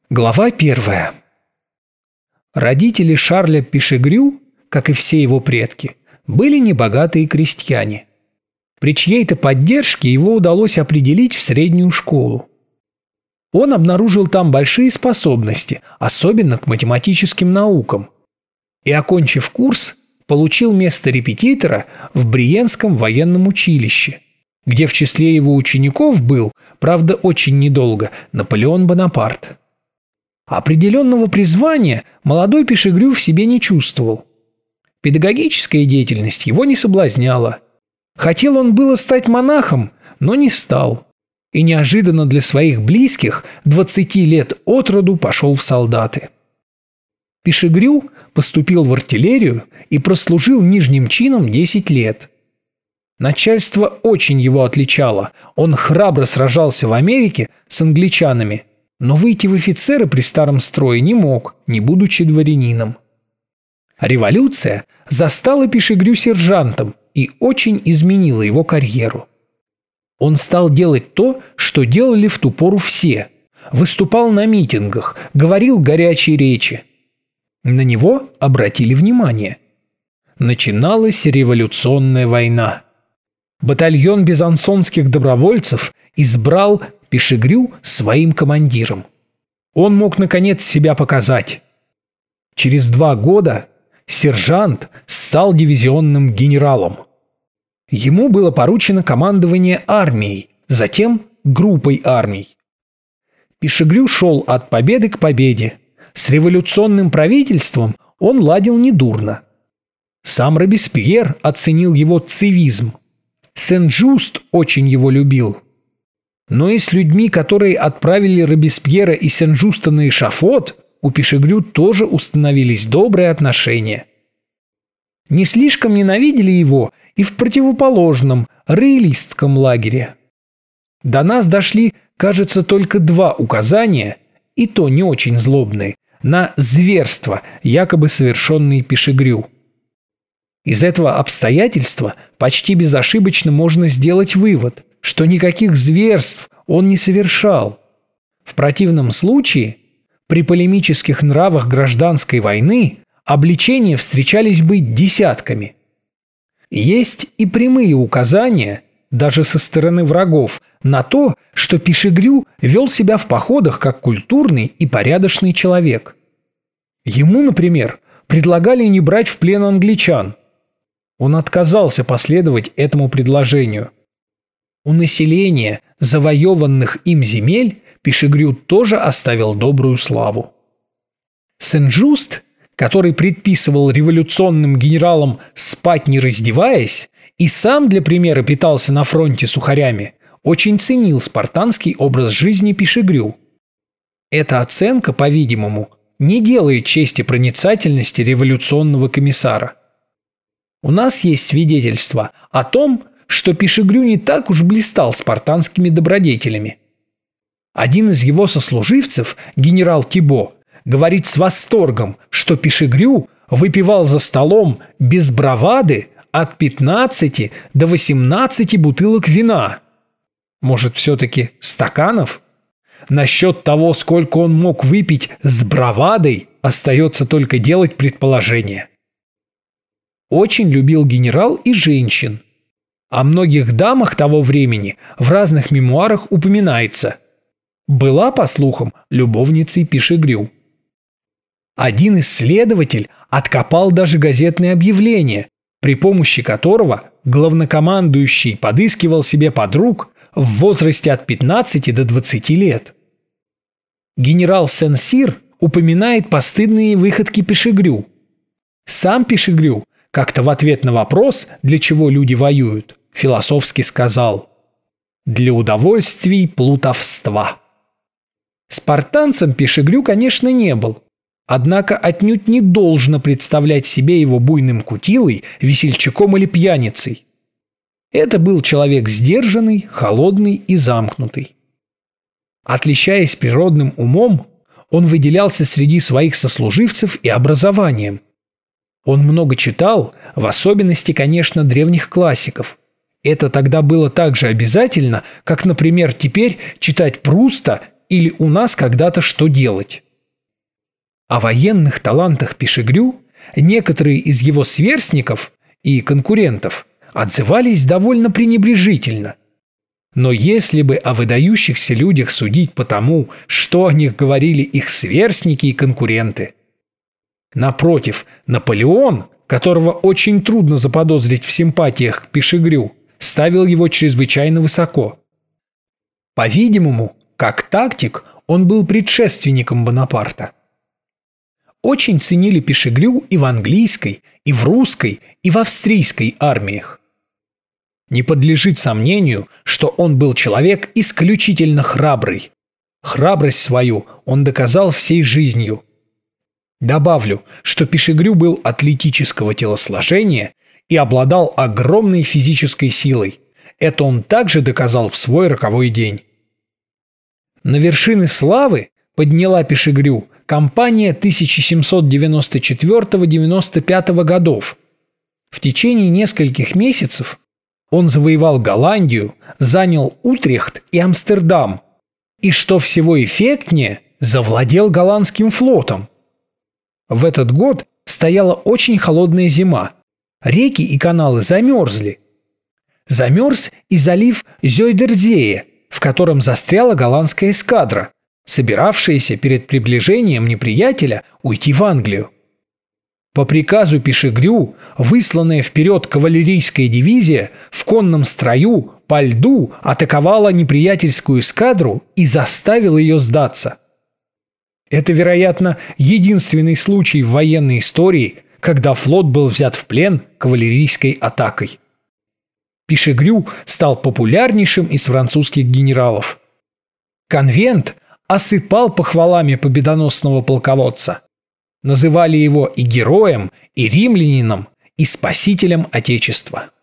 Глава 1. Родители Шарля Пишегрю, как и все его предки, были небогатые крестьяне. При чьей-то поддержке его удалось определить в среднюю школу. Он обнаружил там большие способности, особенно к математическим наукам, и, окончив курс, получил место репетитора в Бриенском военном училище, где в числе его учеников был, правда очень недолго, Наполеон Бонапарт. Определенного призвания молодой Пишегрю в себе не чувствовал. Педагогическая деятельность его не соблазняла. Хотел он было стать монахом, но не стал. И неожиданно для своих близких 20 лет от роду пошел в солдаты. Пишегрю поступил в артиллерию и прослужил нижним чином 10 лет. Начальство очень его отличало. Он храбро сражался в Америке с англичанами, но выйти в офицеры при старом строе не мог, не будучи дворянином. Революция застала Пишегрю сержантом и очень изменила его карьеру. Он стал делать то, что делали в ту пору все. Выступал на митингах, говорил горячие речи. На него обратили внимание. Начиналась революционная война. Батальон безансонских добровольцев избрал Пишегрю своим командиром. Он мог наконец себя показать. Через 2 года сержант стал дивизионным генералом. Ему было поручено командование армией, затем группой армий. Пишегрю шел от победы к победе. С революционным правительством он ладил недурно. Сам Робеспьер оценил его цивизм. Сен-Жуст очень его любил. Но и с людьми, которые отправили Робеспьера и Сен-Жуста на эшафот, у Пишегрю тоже установились добрые отношения. Не слишком ненавидели его и в противоположном, роялистском лагере. До нас дошли, кажется, только 2 указания, и то не очень злобные, на зверства, якобы совершенные Пишегрю. Из этого обстоятельства почти безошибочно можно сделать вывод, что никаких зверств он не совершал. В противном случае, при полемических нравах гражданской войны, обличения встречались бы десятками. Есть и прямые указания, даже со стороны врагов, на то, что Пишегрю вел себя в походах как культурный и порядочный человек. Ему, например, предлагали не брать в плен англичан. Он отказался последовать этому предложению. У населения завоеванных им земель Пишегрю тоже оставил добрую славу. Сен-Жуст, который предписывал революционным генералам спать не раздеваясь и сам для примера питался на фронте сухарями, очень ценил спартанский образ жизни Пишегрю. Эта оценка, по-видимому, не делает чести проницательности революционного комиссара. У нас есть свидетельство о том, что Пишегрю не так уж блистал спартанскими добродетелями. Один из его сослуживцев, генерал Тибо, говорит с восторгом, что Пишегрю выпивал за столом без бравады от 15 до 18 бутылок вина. Может, все-таки стаканов? Насчет того, сколько он мог выпить с бравадой, остается только делать предположение. Очень любил генерал и женщин. О многих дамах того времени в разных мемуарах упоминается. Была, по слухам, любовницей Пишегрю. Один исследователь откопал даже газетное объявление, при помощи которого главнокомандующий подыскивал себе подруг в возрасте от 15 до 20 лет. Генерал Сен-Сир упоминает постыдные выходки Пишегрю. Сам Пишегрю как-то в ответ на вопрос, для чего люди воюют, философски сказал: «Для удовольствий плутовства». Спартанцем Пишегрю, конечно, не был, однако отнюдь не должно представлять себе его буйным кутилой, весельчаком или пьяницей. Это был человек сдержанный, холодный и замкнутый. Отличаясь природным умом, он выделялся среди своих сослуживцев и образованием. Он много читал, в особенности, конечно, древних классиков. Это тогда было так же обязательно, как, например, теперь читать Пруста или у нас когда-то что делать. О военных талантах Пишегрю некоторые из его сверстников и конкурентов отзывались довольно пренебрежительно. Но если бы о выдающихся людях судить по тому, что о них говорили их сверстники и конкуренты. Напротив, Наполеон, которого очень трудно заподозрить в симпатиях к Пишегрю, ставил его чрезвычайно высоко. По-видимому, как тактик, он был предшественником Бонапарта. Очень ценили Пишегрю и в английской, и в русской, и в австрийской армиях. Не подлежит сомнению, что он был человек исключительно храбрый. Храбрость свою он доказал всей жизнью. Добавлю, что Пишегрю был атлетического телосложения и обладал огромной физической силой. Это он также доказал в свой роковой день. На вершины славы подняла Пишегрю кампания 1794-95 годов. В течение нескольких месяцев он завоевал Голландию, занял Утрехт и Амстердам, и, что всего эффектнее, завладел голландским флотом. В этот год стояла очень холодная зима. Реки и каналы замерзли. Замерз и залив Зёйдерзее, в котором застряла голландская эскадра, собиравшаяся перед приближением неприятеля уйти в Англию. По приказу Пишегрю, высланная вперед кавалерийская дивизия в конном строю по льду атаковала неприятельскую эскадру и заставила ее сдаться. Это, вероятно, единственный случай в военной истории, когда флот был взят в плен кавалерийской атакой. Пишегрю стал популярнейшим из французских генералов. Конвент осыпал похвалами победоносного полководца. Называли его и героем, и римлянином, и спасителем Отечества.